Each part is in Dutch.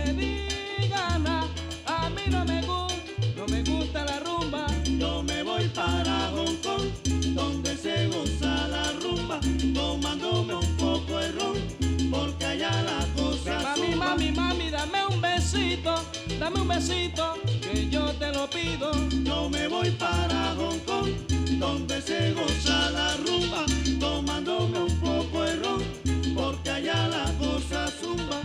me diga nada, a mí no me gusta la rumba. Yo me voy para Hong Kong, donde se goza la rumba, tomándome un poco de ron, porque allá la cosa Mami, zumba. mami, mami, dame un besito, que yo te lo pido. Yo me voy para Hong Kong, donde se goza la rumba, tomándome un poco de ron, porque allá la cosa zumba.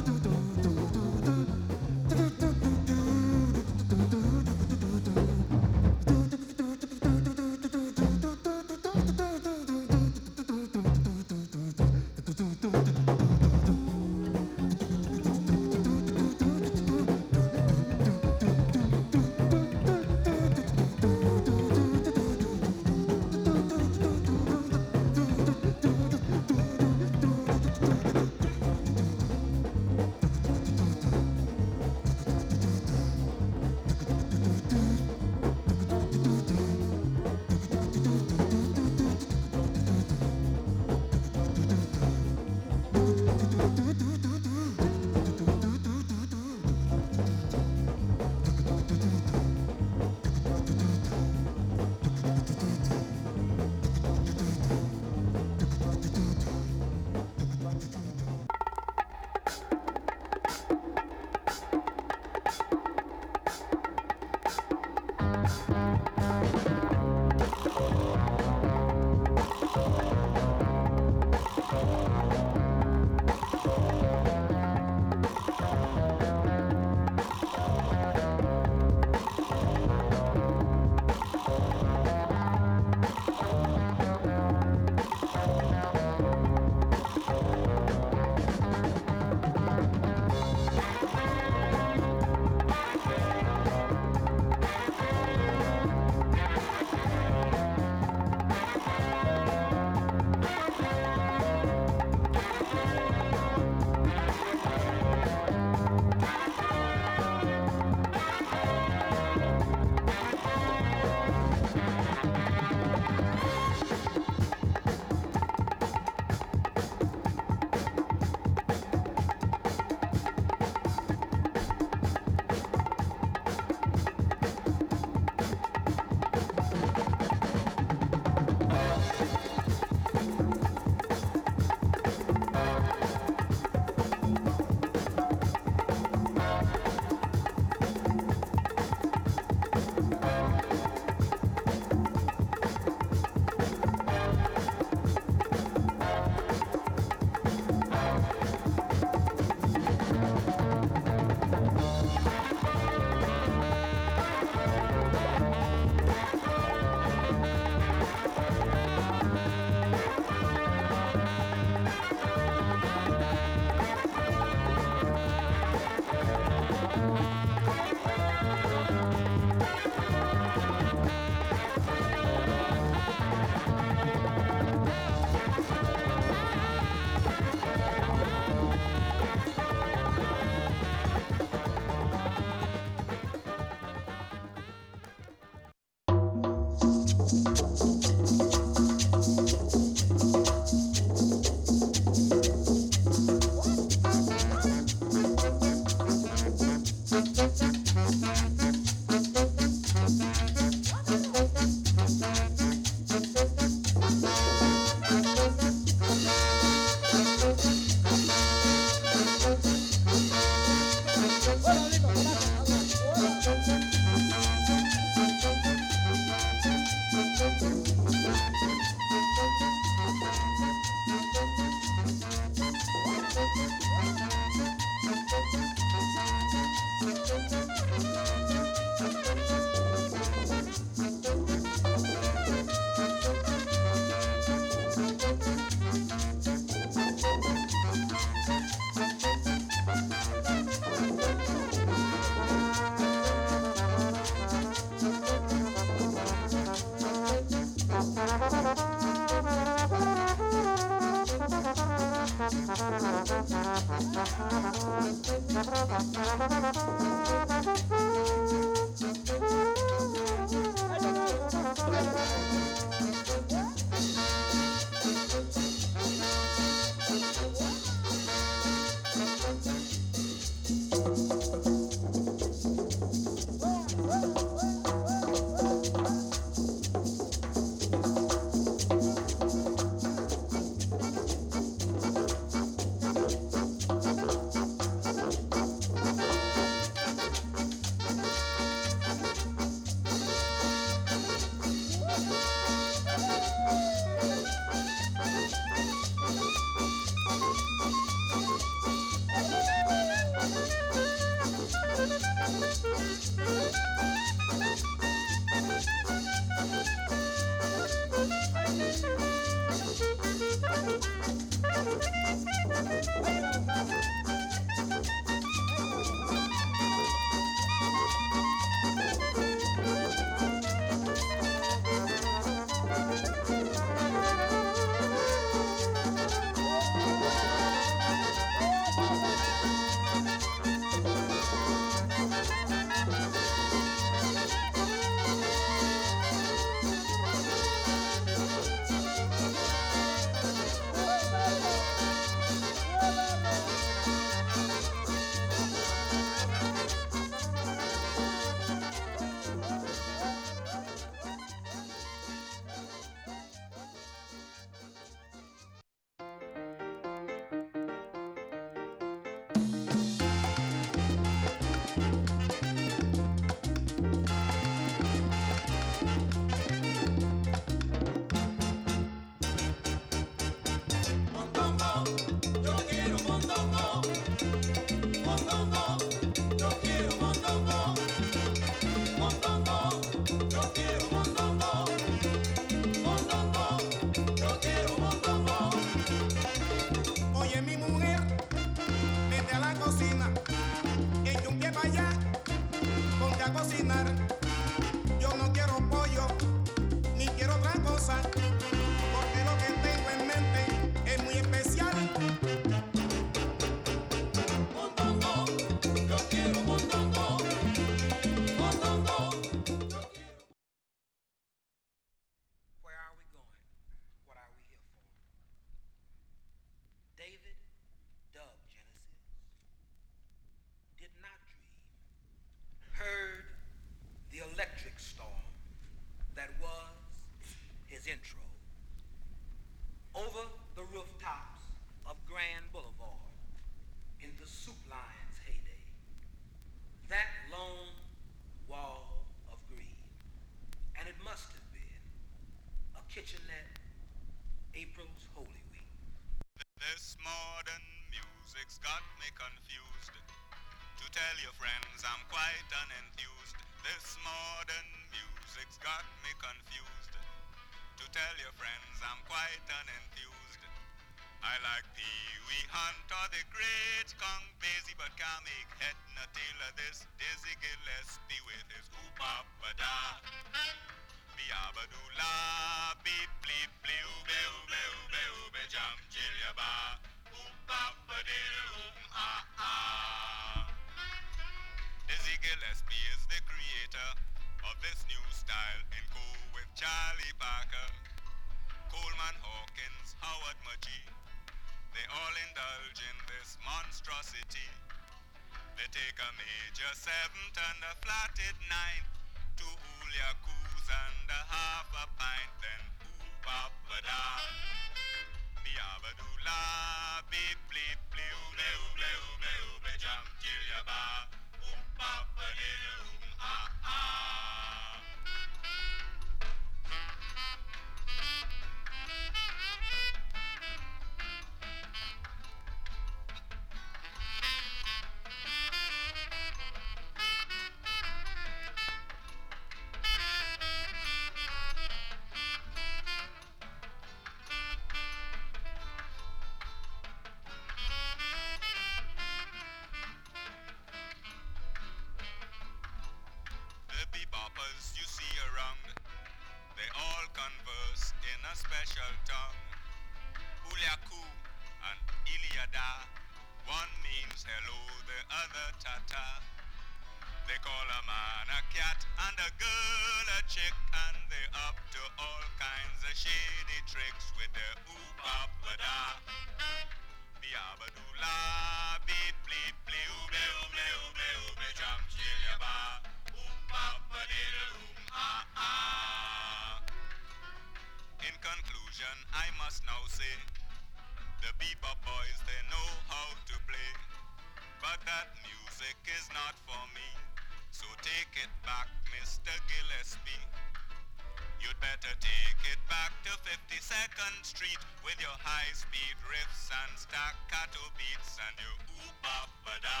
One means hello, the other ta-ta. They call a man a cat and a girl a chick, and they up to all kinds of shady tricks with their ooh-ba-ba-da. Be-a-ba-doo-la, beep, bleep, blee, ooble, ooble, ooble, ooble, jump, chill-ya-ba. Ooh-ba-ba-diddle-oom, ah-ah. In conclusion, I must now say, the bebop boys, they know how to play, but that music is not for me. So take it back, Mr. Gillespie. You'd better take it back to 52nd Street with your high-speed riffs and staccato beats and your ooh-ba-ba-da.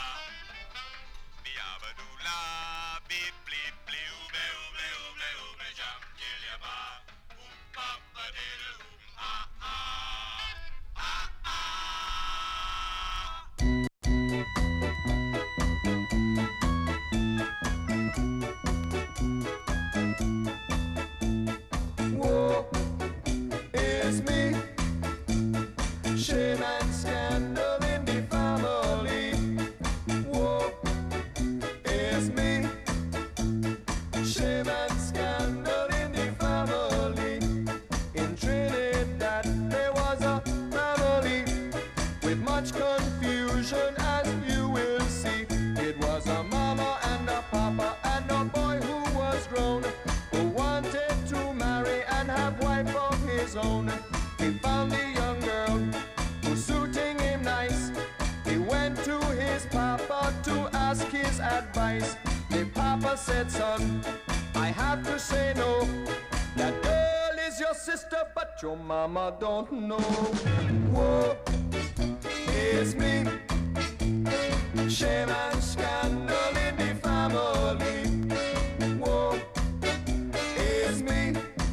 Be-a-ba-doo-la, beep, bleep, blee, ooble, ooble, ooble, ooble, jump, jill-ya-ba. Ooh-ba-ba-diddle-oom, ah-ah, ah-ah. Woe is me, shame and scandal in the family. Woe is me, shame and scandal in the family. In Trinidad there was a family with much confusion, as you will see. It was a mama and a papa and a boy who was grown, who wanted to marry and have wife of his own. He found a young girl who's suiting him nice. He went to his papa to ask his advice. The papa said, son, I have to say no. That girl is your sister, but your mama don't know. Woe is me, shame and scandal in the family. Woe is me,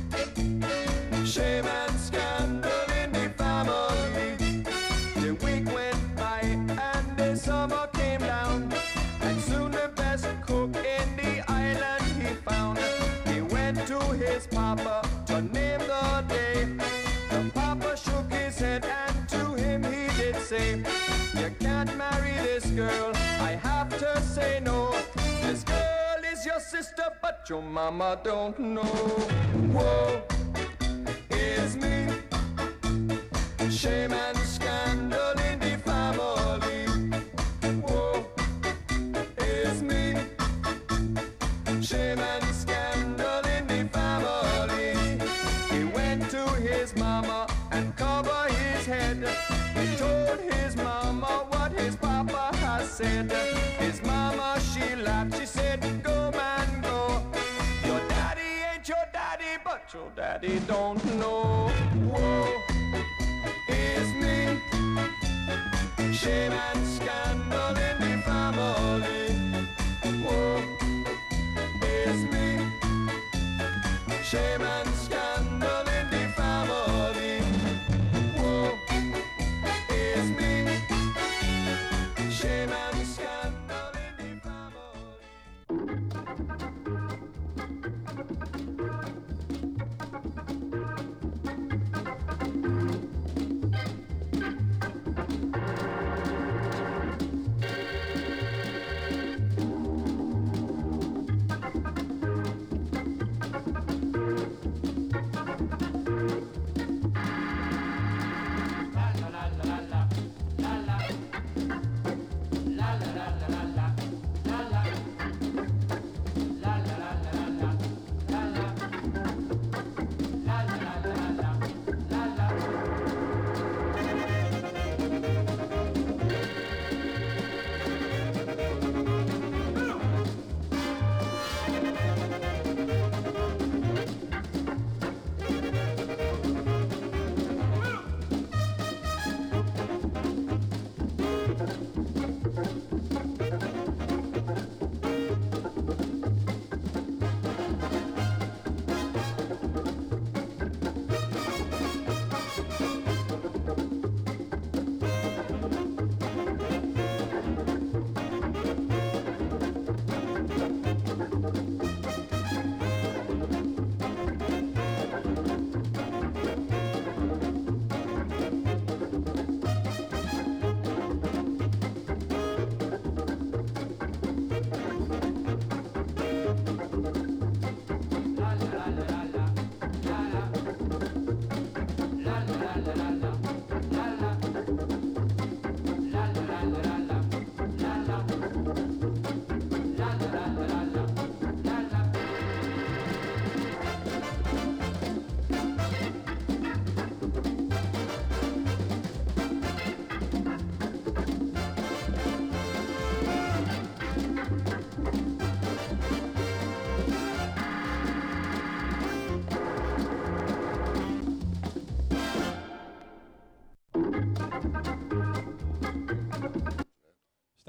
shame and scandal in the family. The week went by and the summer came down, and soon the best cook in the island he found. He went to his papa to name the day. The papa shook his head and to him he did say, you can't marry this girl, I have to say no. This girl is your sister, but your mama don't know. Woe is me, shame and scandal in the family. Woe is me, shame and scandal in the family. He went to his mama and covered his head. He told his mama what his papa has said. His mama, she laughed, she said, go man, go. Your daddy ain't your daddy, but your daddy don't know. Woe is me, shame and scandal in the family. Woe is me, shame and scandal in the family. Woe is me, shame and scandal in the family.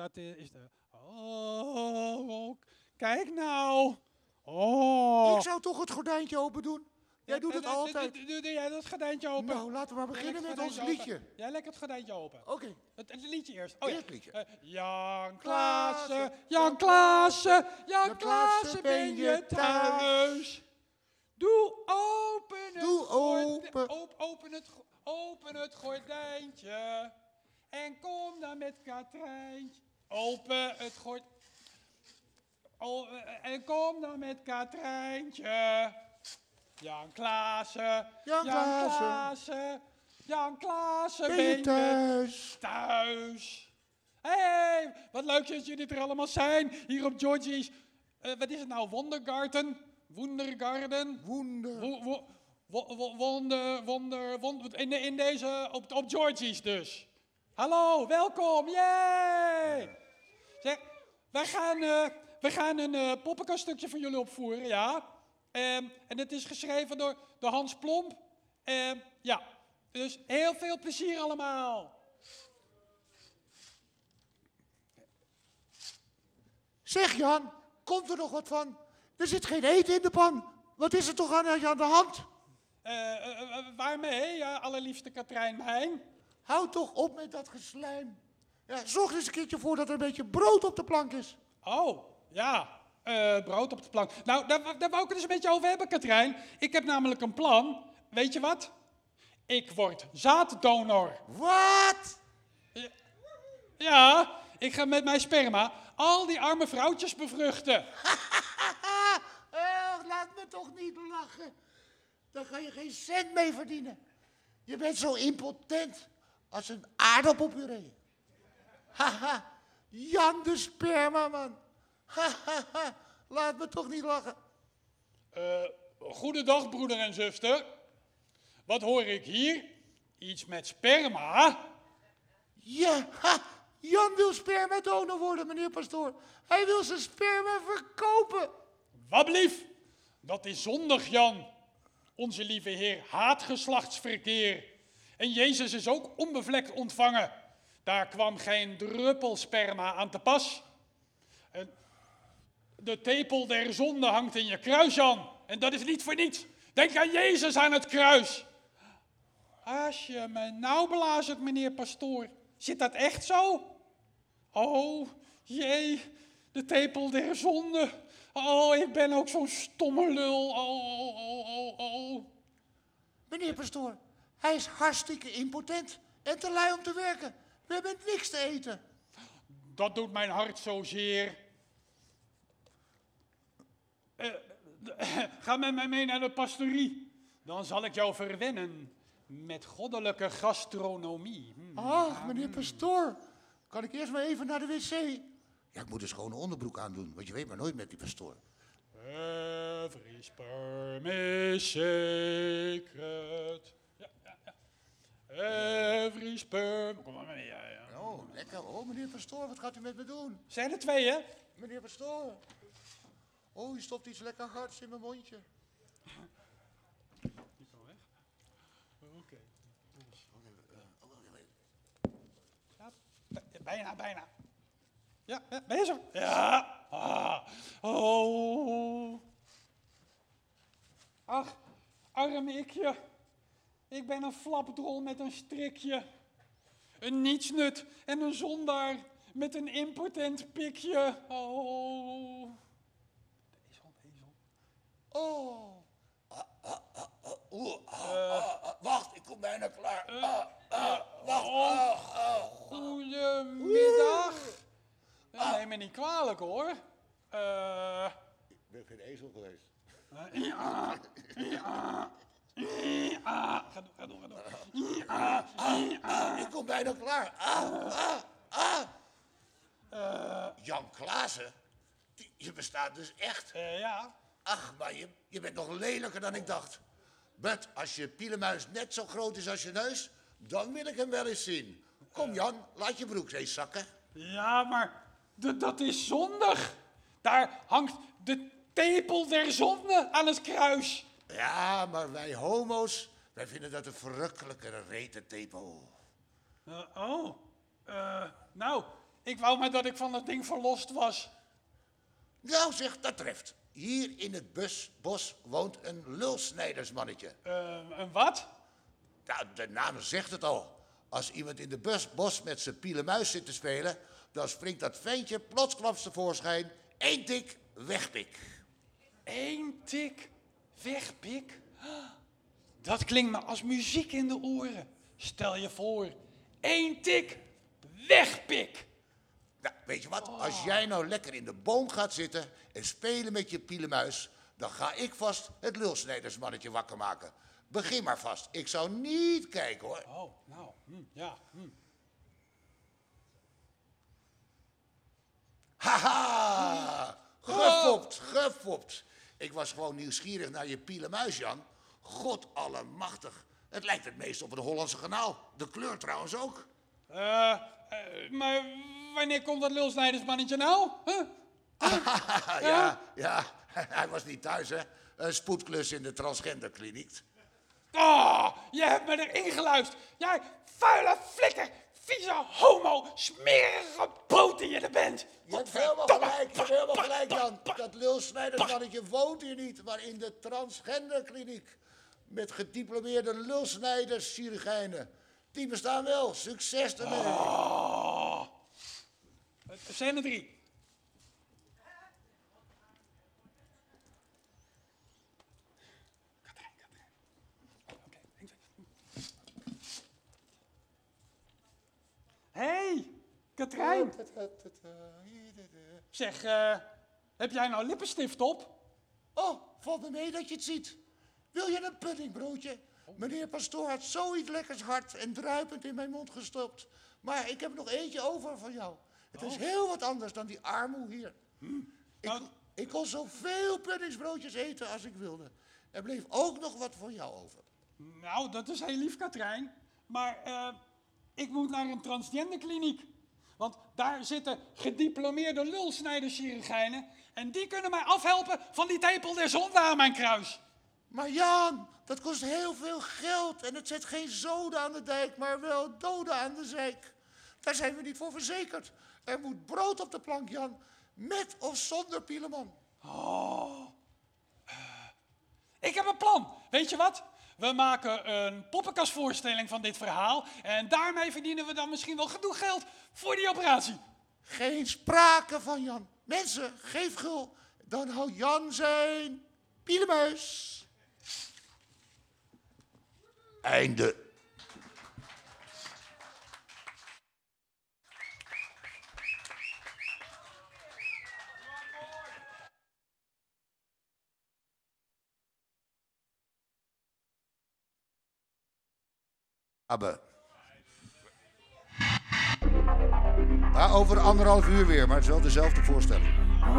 dat is de... Oh, kijk nou. Oh. Ik zou toch het gordijntje open doen. Jij doet het altijd. Doe jij dat gordijntje open? Nou, laten we maar beginnen met ons liedje. Jij lekker het gordijntje open. Oké. Het liedje eerst. Oh, ja. Eerst liedje. Jan Klaassen, Jan Klaassen, Jan Klaassen, ben je thuis? Doe open het gordijntje en kom dan met Katrijntje. Open het gordijntje. En kom dan met Katrijntje. Jan Klaassen, Jan Klaassen, ben je thuis? Hey, wat leuk dat jullie er allemaal zijn, hier op Georgie's. Wat is het nou, Wondergarten? In deze, op Georgie's dus. Hallo, welkom, yay! Zeg, we gaan een poppenkaststukje voor jullie opvoeren, ja. En het is geschreven door Hans Plomp. Ja, dus heel veel plezier allemaal. Zeg Jan, komt er nog wat van? Er zit geen eten in de pan. Wat is er toch aan de hand? Waarmee, allerliefste Katrijn Mijn? Houd toch op met dat geslijm. Ja, zorg er eens een keertje voor dat er een beetje brood op de plank is. Oh, ja. Brood op de plank. Nou, daar wou ik het eens een beetje over hebben, Katrijn. Ik heb namelijk een plan. Weet je wat? Ik word zaaddonor. Wat? Ja, ik ga met mijn sperma al die arme vrouwtjes bevruchten. Laat me toch niet lachen. Daar kan je geen cent mee verdienen. Je bent zo impotent als een aardappelpuree. Haha, Jan de spermaman. Haha, laat me toch niet lachen. Goedendag, broeder en zuster. Wat hoor ik hier? Iets met sperma? Ja, Jan wil spermadonor worden, meneer pastoor. Hij wil zijn sperma verkopen. Wat blief? Dat is zondig, Jan. Onze lieve Heer haat geslachtsverkeer. En Jezus is ook onbevlekt ontvangen. Daar kwam geen druppel sperma aan te pas. En de tepel der zonde hangt in je kruis, Jan. En dat is niet voor niets. Denk aan Jezus aan het kruis. Als je me nou belazert, meneer pastoor. Zit dat echt zo? Oh, jee, de tepel der zonde. Oh, ik ben ook zo'n stomme lul. Oh. Meneer pastoor, hij is hartstikke impotent en te lui om te werken. We hebben niks te eten. Dat doet mijn hart zozeer. Ga met mij mee naar de pastorie. Dan zal ik jou verwennen met goddelijke gastronomie. Ach, meneer pastoor, kan ik eerst maar even naar de wc? Ja, ik moet een schone onderbroek aandoen, want je weet maar nooit met die pastoor. Every sperm is sacred. Ja. Every sperm. Kom maar mee, ja. Oh, lekker. Oh, meneer pastoor, wat gaat u met me doen? Zijn er twee, hè? Meneer pastoor. Oh, u stopt iets lekker hards in mijn mondje. Die kan weg. Oké. Ja, bijna. Ja, ben je zo? Ja. Oh. Ach, arm ikje. Ik ben een flapdrol met een strikje. Een nietsnut en een zondaar met een impotent pikje. Oh. Oh. Wacht, ik kom bijna klaar. Wacht. Goedemiddag. Neem me niet kwalijk, hoor. Ik ben geen ezel geweest. Ga door. Ik kom bijna klaar. Jan Klaassen? Je bestaat dus echt. Ja. Ach, maar je bent nog lelijker dan ik dacht. But als je pielenmuis net zo groot is als je neus, dan wil ik hem wel eens zien. Kom Jan, laat je broek eens zakken. Ja, maar dat is zondig. Daar hangt de tepel der zonde aan het kruis. Ja, maar wij homo's, wij vinden dat een verrukkelijkere retentepel. Nou, Ik wou maar dat ik van dat ding verlost was. Nou zeg, dat treft. Hier in het bos woont een lulsnijdersmannetje. Een wat? Nou, de naam zegt het al. Als iemand in de bos met zijn pielenmuis zit te spelen, dan springt dat ventje plotsklaps tevoorschijn. 1 tik, wegpik. 1 tik, wegpik? Dat klinkt me als muziek in de oren. Stel je voor, 1 tik, wegpik. Nou, weet je wat? Als jij nou lekker in de boom gaat zitten en spelen met je pielenmuis, dan ga ik vast het lulsnijdersmannetje wakker maken. Begin maar vast. Ik zou niet kijken, hoor. Oh, nou, ja. Haha! Gefopt. Ik was gewoon nieuwsgierig naar je pielenmuis, Jan. God allemachtig. Het lijkt het meest op een Hollandse kanaal. De kleur trouwens ook. Maar wanneer komt dat lulsnijdersmannetje nou? Ja. Hij was niet thuis, hè. Een spoedklus in de transgenderkliniek. Oh, je hebt me erin geluisterd. Jij vuile flikker, vieze homo, smerige boot die je er bent. Je hebt helemaal gelijk, Jan. Dat lulsnijdersmannetje woont hier niet, maar in de transgenderkliniek. Met gediplomeerde lulsnijders, chirurgijnen. Die bestaan wel. Succes ermee. Oh. Er zijn er 3. Hey, Katrijn. Zeg, heb jij nou lippenstift op? Oh, valt me mee dat je het ziet. Wil je een puddingbroodje? Meneer Pastoor had zoiets lekkers hard en druipend in mijn mond gestopt. Maar ik heb nog eentje over voor jou. Het is heel wat anders dan die armoe hier. Ik kon zoveel puddingsbroodjes eten als ik wilde. Er bleef ook nog wat voor jou over. Nou, dat is heel lief, Katrijn. Maar ik moet naar een transgenderkliniek. Want daar zitten gediplomeerde lulsnijderschirurgijnen. En die kunnen mij afhelpen van die tepel der zonde aan mijn kruis. Maar Jan, dat kost heel veel geld. En het zet geen zoden aan de dijk, maar wel doden aan de zijk. Daar zijn we niet voor verzekerd. Er moet brood op de plank, Jan. Met of zonder Pieleman. Oh. Ik heb een plan. Weet je wat? We maken een poppenkastvoorstelling van dit verhaal. En daarmee verdienen we dan misschien wel genoeg geld voor die operatie. Geen sprake van, Jan. Mensen, geef gul. Dan houdt Jan zijn pielenmuis. Einde. Ja, over 1,5 uur weer, maar het is wel dezelfde voorstelling.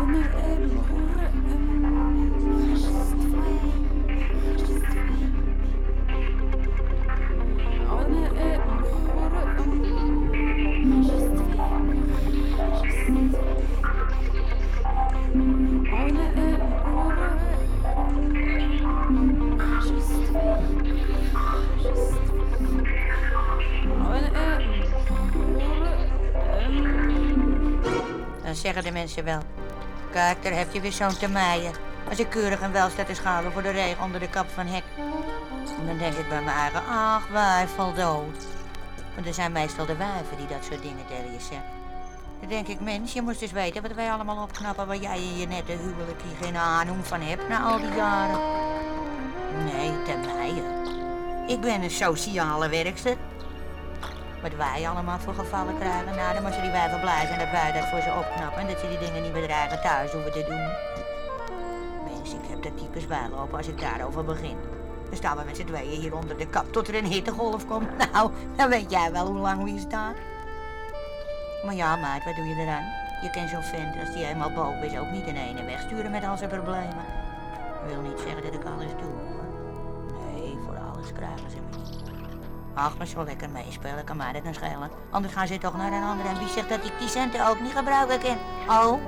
Dan zeggen de mensen wel, kijk, daar heb je weer zo'n termijnen. Als ik keurig en wel sta te schalen voor de regen onder de kap van hek. En dan denk ik bij mijn eigen, ach, wijfeldood. Want er zijn meestal de wijven die dat soort dingen tegen je zeggen. Dan denk ik, mens, je moest eens weten wat wij allemaal opknappen waar jij in je nette huwelijk hier geen aanhoem van hebt na al die jaren. Nee, termijnen. Ik ben een sociale werkster. Wat wij allemaal voor gevallen krijgen, nou, dan moeten die wijven blij zijn dat wij dat voor ze opknappen en dat ze die dingen niet met hun eigen thuis hoeven te doen. Mensen, ik heb dat types bijlopen als ik daarover begin. Dan staan we met z'n tweeën hier onder de kap tot er een hittegolf komt. Nou, dan weet jij wel hoe lang we hier staan. Maar ja, meid, wat doe je eraan? Je kent zo'n vent, als die eenmaal boven is, ook niet in ene wegsturen met al zijn problemen. Dat wil niet zeggen dat ik alles doe, hoor. Nee, voor alles krijgen ze me niet. Ach, maar zo lekker meespelen, kan mij dat nou schelen. Anders gaan ze toch naar een ander. En wie zegt dat ik die centen ook niet gebruiken kan? Oh?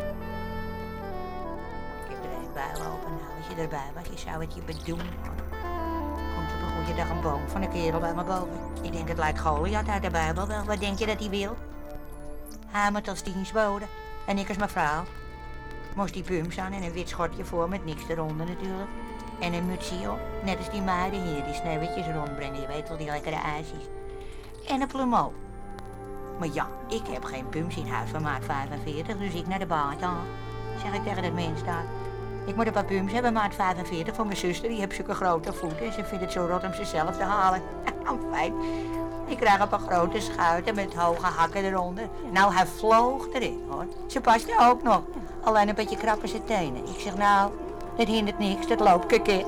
Ik heb er een bij lopen. Nou, als je erbij was, je zou het je bedoelen, hoor. Komt op een goede dag een boom van een kerel bij me boven. Ik denk, het lijkt Goliath uit de Bijbel wel. Wat denk je dat hij wil? Hij moet als dienstbode en ik als mevrouw. Moest die pumps aan en een wit schortje voor met niks eronder natuurlijk. En een mutsje op, net als die meiden hier die sneeuwwitjes rondbrengen. Je weet wel, die lekkere ijsjes. En een plumeau. Maar ja, ik heb geen pumps in huis van maat 45, dus ik naar de baard aan. Zeg ik tegen dat mens daar. Ik moet een paar pumps hebben, maat 45, voor mijn zuster. Die heeft zulke grote voeten en ze vindt het zo rot om ze zelf te halen. Fijn. Ik krijg een paar grote schuiten met hoge hakken eronder. Nou, hij vloog erin, hoor. Ze paste ook nog. Alleen een beetje krap in zijn tenen. Ik zeg, nou, dat hindert niks, dat loopt keke.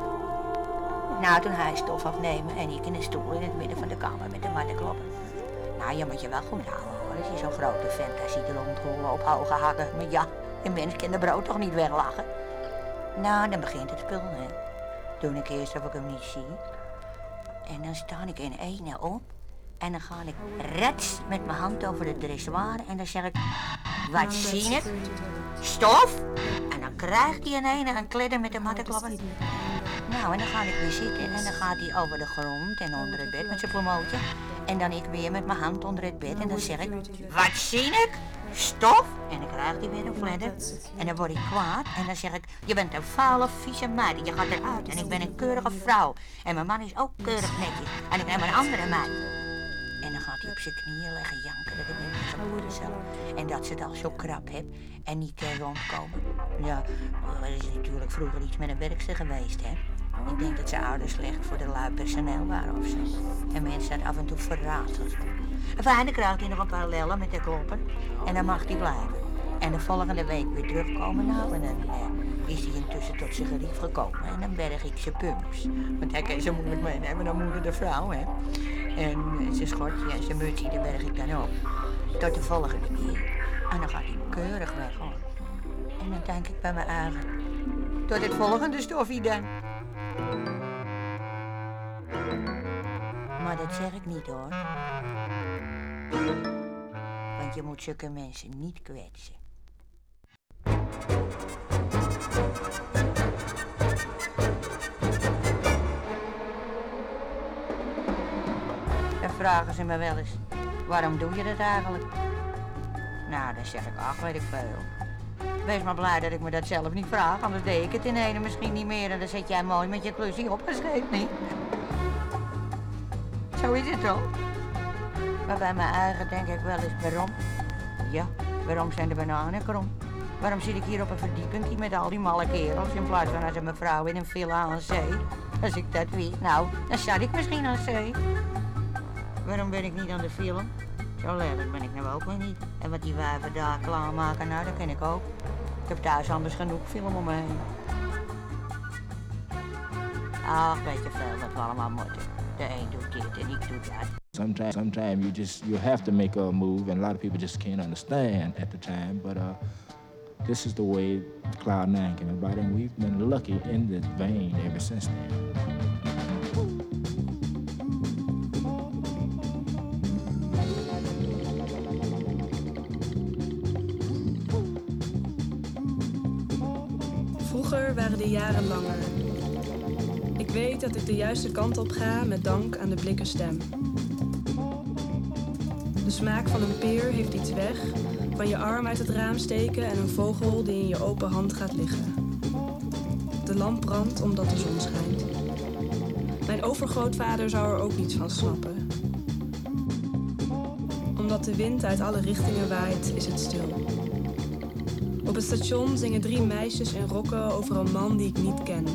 Nou, toen hij stof afnemen en ik in een stoel in het midden van de kamer met de matten kloppen. Nou, je moet je wel goed houden, hoor. Als je zo'n grote vent daar ziet rondrollen op hoge hakken. Maar ja, een mens kan de brood toch niet weglachen. Nou, dan begint het spul, hè. Doe ik eerst of ik hem niet zie. En dan sta ik in ene op. En dan ga ik rets met mijn hand over de dressoir. En dan zeg ik, wat zie ik? Stof? En dan krijgt hij in ene een kledder met de mattenklappen. Nou, en dan ga ik weer zitten. En dan gaat hij over de grond en onder het bed met zijn plumootje. En dan ik weer met mijn hand onder het bed. En dan zeg ik, wat zie ik? Stof? En dan krijgt hij weer een fledder. En dan word ik kwaad. En dan zeg ik, je bent een vuile, vieze meid. Je gaat eruit. En ik ben een keurige vrouw. En mijn man is ook keurig netjes. En ik neem een andere meid. En dan gaat hij op zijn knieën liggen janken dat het niet meer gebeurde zelf. En dat ze het al zo krap heeft en niet kan rondkomen. Ja, dat is natuurlijk vroeger iets met een werkster geweest, hè. Ik denk dat ze ouders slecht voor de lui personeel waren of zo. En mensen dat af en toe verrateld. Enfin, dan krijgt hij nog een paar lellen met de kloppen. En dan mag hij blijven. En de volgende week weer terugkomen nou. En dan is hij intussen tot zijn gerief gekomen. En dan berg ik zijn pumps. Want hij kan ze moeilijk meenemen dan moeder de vrouw, hè. En zijn schortje en zijn mutsje, die berg ik dan op. Tot de volgende keer. En dan gaat hij keurig weg, hoor. En dan denk ik bij mijn eigen. Tot het volgende stofje dan. Maar dat zeg ik niet, hoor. Want je moet zulke mensen niet kwetsen. Dan vragen ze me wel eens, waarom doe je dat eigenlijk? Nou, dan zeg ik, ach, weet ik veel. Wees maar blij dat ik me dat zelf niet vraag, anders deed ik het in ene misschien niet meer. En dan zet jij mooi met je klusje opgescheept, niet? Zo is het toch? Maar bij mijn eigen denk ik wel eens, waarom? Ja, waarom zijn de bananen krom? Waarom zit ik hier op een verdieping met al die malle kerels in plaats van als een mevrouw in een villa aan zee? Als ik dat wist, nou, dan zat ik misschien aan zee. Waarom ben ik niet aan de film? Zo lelijk ben ik nou ook weer niet. En wat die wijven daar klaarmaken, nou, dat ken ik ook. Ik heb thuis anders genoeg film om me heen. Ach, weet je veel wat we allemaal moeten. De een doet dit en ik doe dat. Sometimes you have to make a move, and a lot of people just can't understand at the time. But this is the way Cloud9 came about, and we've been lucky in this vein ever since then. Vroeger waren de jaren langer. Ik weet dat ik de juiste kant op ga met dank aan de blikken stem. De smaak van een peer heeft iets weg, van je arm uit het raam steken en een vogel die in je open hand gaat liggen. De lamp brandt omdat de zon schijnt. Mijn overgrootvader zou er ook niets van snappen. Omdat de wind uit alle richtingen waait, is het stil. Op het station zingen 3 meisjes in rokken over een man die ik niet ken.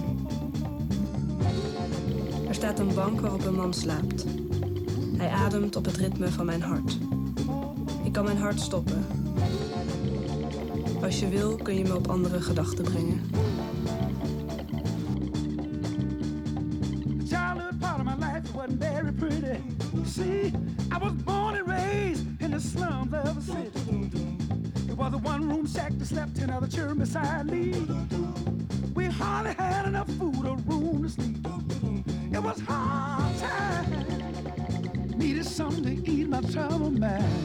Er staat een bank waarop een man slaapt. Hij ademt op het ritme van mijn hart. Ik kan mijn hart stoppen. Als je wil, kun je me op andere gedachten brengen. Childhood part of my life wasn't very pretty. See, I was born and raised in the slums of a city. It was a one-room shack that slept 10 other children beside me. We hardly had enough food or room to sleep. It was hard time. Needed something to ease my troubled mind.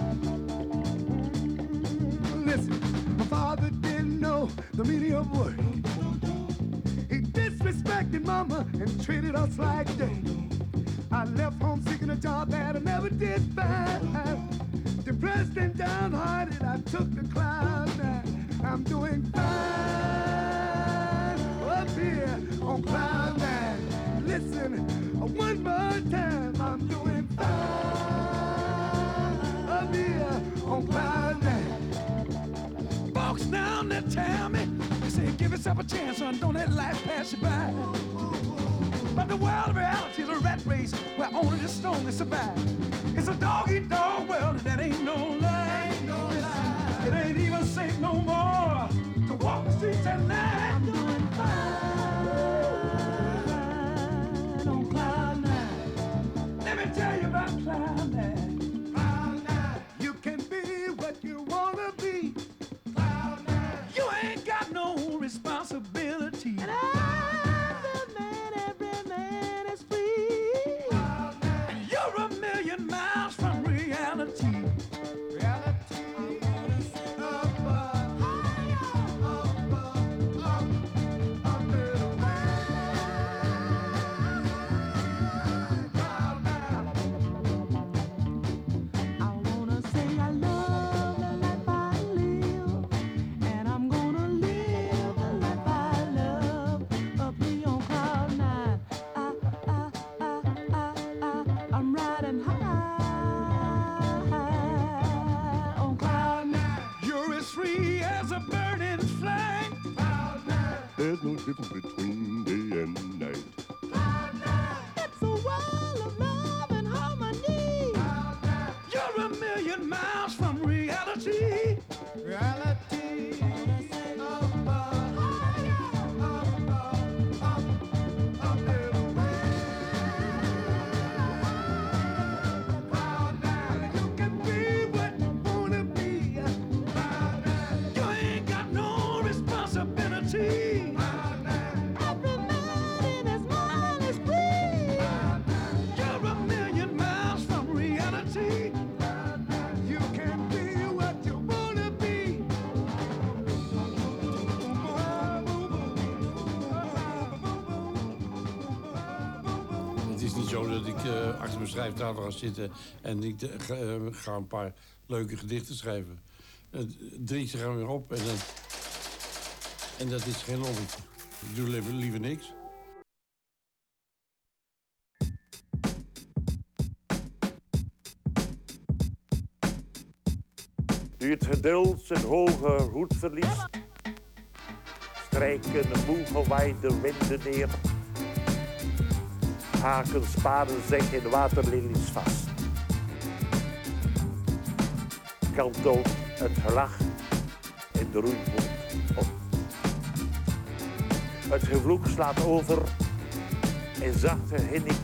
Listen, my father didn't know the meaning of work. He disrespected mama and treated us like dirt. I left home seeking a job that I never did find. Depressed and downhearted, I took the cloud nine. I'm doing fine up here on cloud nine. Listen, one more time, I'm doing fine up here on cloud nine. Folks down there tell me, they say give yourself a chance, son, don't let life pass you by. But the world of reality is a rat race where only the strongest survive. It's a dog-eat-dog world and that ain't no lie. It ain't even safe no more to walk the streets at night. I'm doing fine on cloud nine. Let me tell you about cloud nine. Cloud nine. You can be what you wanna be. Cloud nine. You ain't got no responsibility. And every man is free. Cloud nine. And you're a million miles from reality. There's no difference between day and night. It's a world of love and harmony. You're a million miles from reality. Reality. You can be what you wanna be. You ain't got no responsibility. Zo dat ik achter mijn schrijftafel ga zitten en ik ga een paar leuke gedichten schrijven. Drie ze gaan weer op en dat is geen lolletje. Ik doe liever niks. Nu het geduld zijn hoge hoed verliest, strijken de moe gewaaide winden neer. Haken spaden zich in waterlelies vast. Kantelt het gelach in de roeiboot op. Het gevloek slaat over in zachte hinnik